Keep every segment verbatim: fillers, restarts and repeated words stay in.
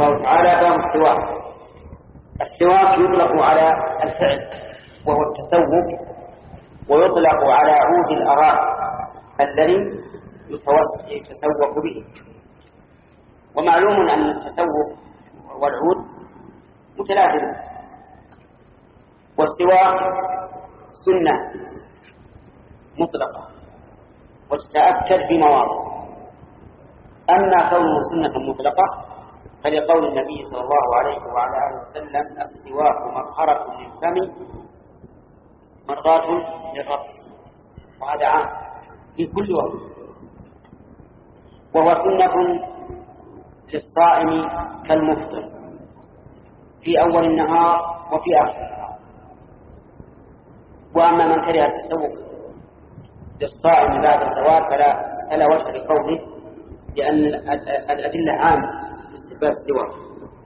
الله تعالى باب السواك. السواك يطلق على الفعل وهو التسوق، ويطلق على عود الأراء الذي يتسوق به. ومعلوم أن التسوق والعود متلازم، والسواك سنة مطلقة وتتأكد في مواضع. أما كونه سنة مطلقة فلقول النبي صلى الله عليه وعلى آله وسلم: السواك مطهرة للفم مرضاة للرب. وهذا عام في كل وقت، وهو سنة للصائم كالمفطر في أول النهار وفي آخر النهار. وأما من كره التسوق للصائم بعد الزواج فلا, فلا وجه لقوله، لأن الأدلة عامة في استحباب السواك.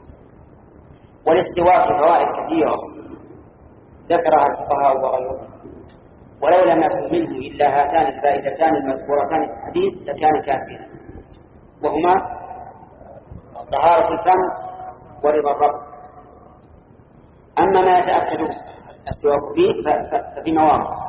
وللسواك فوائد كثيرة ذكرها الفقهاء وغيرهم، ولو لم يكن منه إلا هاتان الفائدتان المذكورتان في الحديث لكان كافيا، وهما طهارة الفم ورضا الرب. أما ما يتأكد السواك فيه ففي مواضع.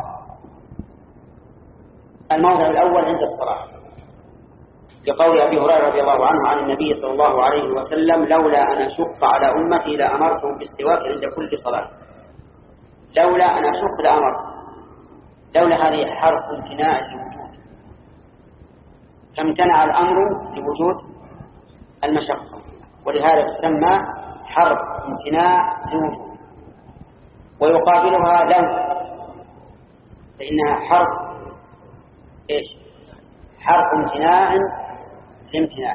الموضع الأول عند الصلاة، لقول أبي هريرة رضي الله عنه عن النبي صلى الله عليه وسلم: لولا أن أشق على أمتي لأمرتهم بالسواك عند كل صلاة. لولا أن أشق لأمرت، لولا هذه حرف امتناع لوجود، فامتنع الأمر لوجود المشقة، ولهذا تسمى حرف امتناع لوجود. ويقابلها لو، فإنها حرف إيش؟ حرف امتناع لامتناع.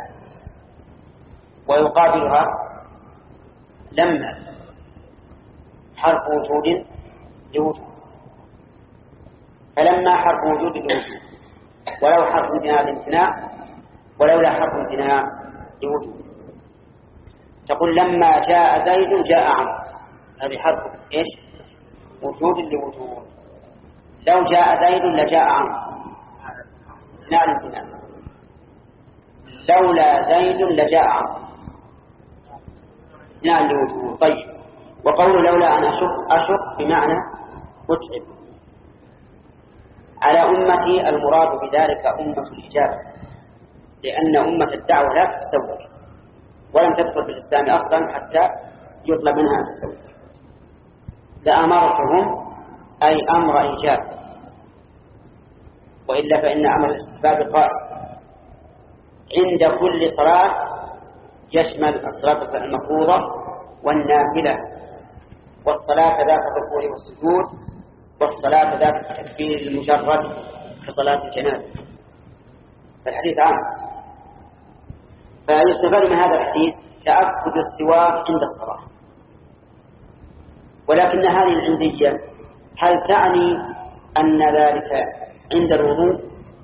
ويقابلها لما، حرف وجود لوجود. فلما حرف وجود لوجود، ولو حرف امتناع لامتناع، ولولا حرف امتناع لوجود. تقول: لما جاء زيد جاء عمرو، هذه حرف إيش؟ وجود لوجود. لو جاء زيد لجاء عمرو، امتناع لامتناع. لولا زيد لجاء عمرو، امتناع لوجود. طيب، وقول لولا أن أشق، أشق بمعنى أتعب على أمتي، المراد بذلك أمة الإجابة، لأن أمة الدعوة لا تتسوق ولم تدخل في الإسلام أصلا حتى يطلب منها أن تتسوق. لأمرتهم أي أمر إيجاب، وإلا فإن أمر الاستحباب قائم عند كل صلاة، يشمل الصلاة المفروضة والنافلة، والصلاة ذات الركوع والسجود، والصلاة ذات التكبير المجرد كصلاة الجنازة. فالحديث عام. فيستفاد من هذا الحديث تأكد السواك عند الصلاة. ولكن هذه العندية هل تعني أن ذلك عند الوضوء؟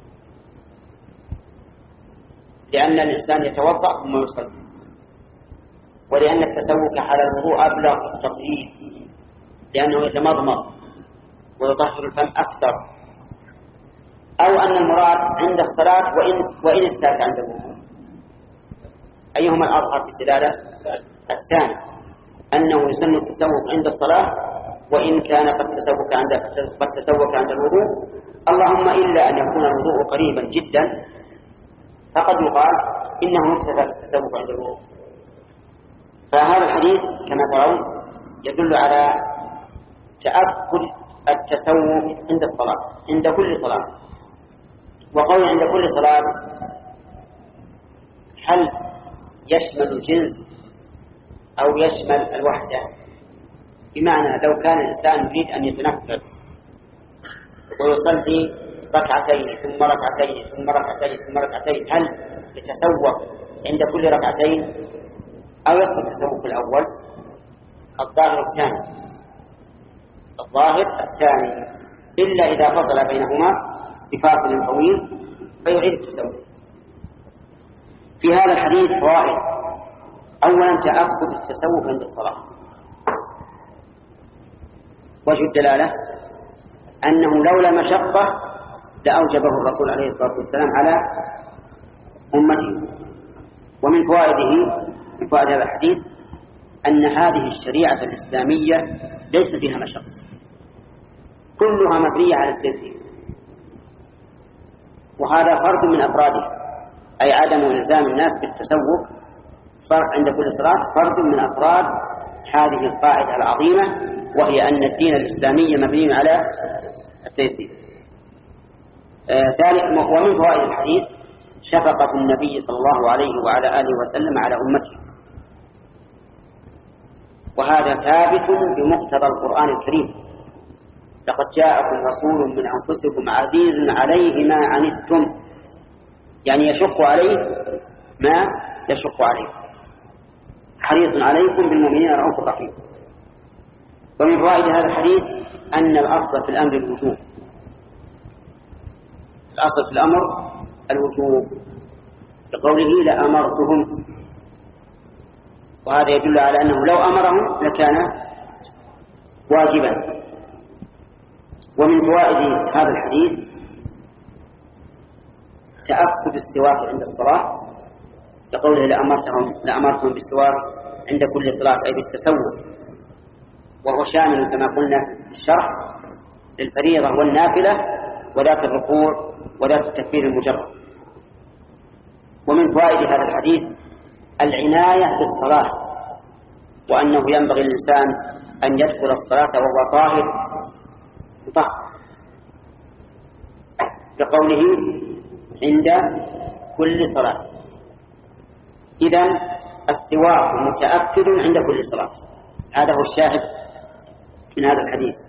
لأن الإنسان يتوضأ ثم يصلي، ولأن التسوك على الوضوء أبلغ التطهير، لأنه يتمضمض ويطهر الفم أكثر. أو أن المراد عند الصلاة وإن, وإن استاك عند الوضوء. أيهما الأظهر في الدلالة؟ الثاني، أنه يسن التسوق عند الصلاة وإن كان قد تسوق عند قد تسوق عند الوضوء، اللهم إلا أن يكون الوضوء قريبا جدا، فقد يقال إنه يكتفى التسوق عند الوضوء. فهذا الحديث كما ترون يدل على تأكد التسوق عند الصلاة، عند كل صلاة. وقول عند كل صلاة هل يشمل الجنس أو يشمل الوحدة؟ بمعنى لو كان الإنسان يريد أن يتنفل ويصلي ركعتين ثم ركعتين ثم ركعتين ثم ركعتين، هل يتسوق عند كل ركعتين أو يكون التسوق الأول؟ الظاهر الثاني، الظاهر الثاني، إلا إذا فصل بينهما بفاصل طويل فيعيد التسوق. في هذا الحديث فوائد. أولا تأكد التسوق عند الصلاة. وجه الدلالة أنه لولا مشقة لأوجبه الرسول عليه الصلاة والسلام على أمته. ومن فوائده ومن فوائد هذا الحديث أن هذه الشريعة الإسلامية ليس فيها مشقة، كلها مبنية على التيسير، وهذا فرد من أفرادها، أي عدم إلزام الناس بالتسوق فرق عند كل صلاة فرد من أفراد هذه القاعدة العظيمة، وهي أن الدين الإسلامي مبني على التيسير. آه ثالث، ومن فوائد الحديث شفقة النبي صلى الله عليه وعلى آله وسلم على أمته، وهذا ثابت بمقتضى القرآن الكريم: لقد جاءكم رسول من أنفسكم عزيز عليه ما عنتم، يعني يشق عليه ما يشق عليه، حريص عليكم بالمؤمنين رؤوف رحيم. ومن فوائد هذا الحديث أن الأصل في الأمر الوجوب، الأصل في الأمر الوجوب لقوله لأمرتهم، وهذا يدل على أنه لو أمرهم لكان واجبا. ومن فوائد هذا الحديث تأكد السواك عند الصلاة، لقوله لأمرتهم لأمرتهم بالسواك عند كل صلاة، أي بالتسوق، وهو شامل كما قلنا في الشرح للفريضة والنافلة وذات الركوع وذات التكبير المجرد. ومن فوائد هذا الحديث العناية بالصلاة، وأنه ينبغي للإنسان أن يدخل الصلاة وهو طاهر مطهر، كقوله عند كل صلاة. إذن السواك متأكد عند كل صلاة، هذا هو الشاهد من هذا الحديث.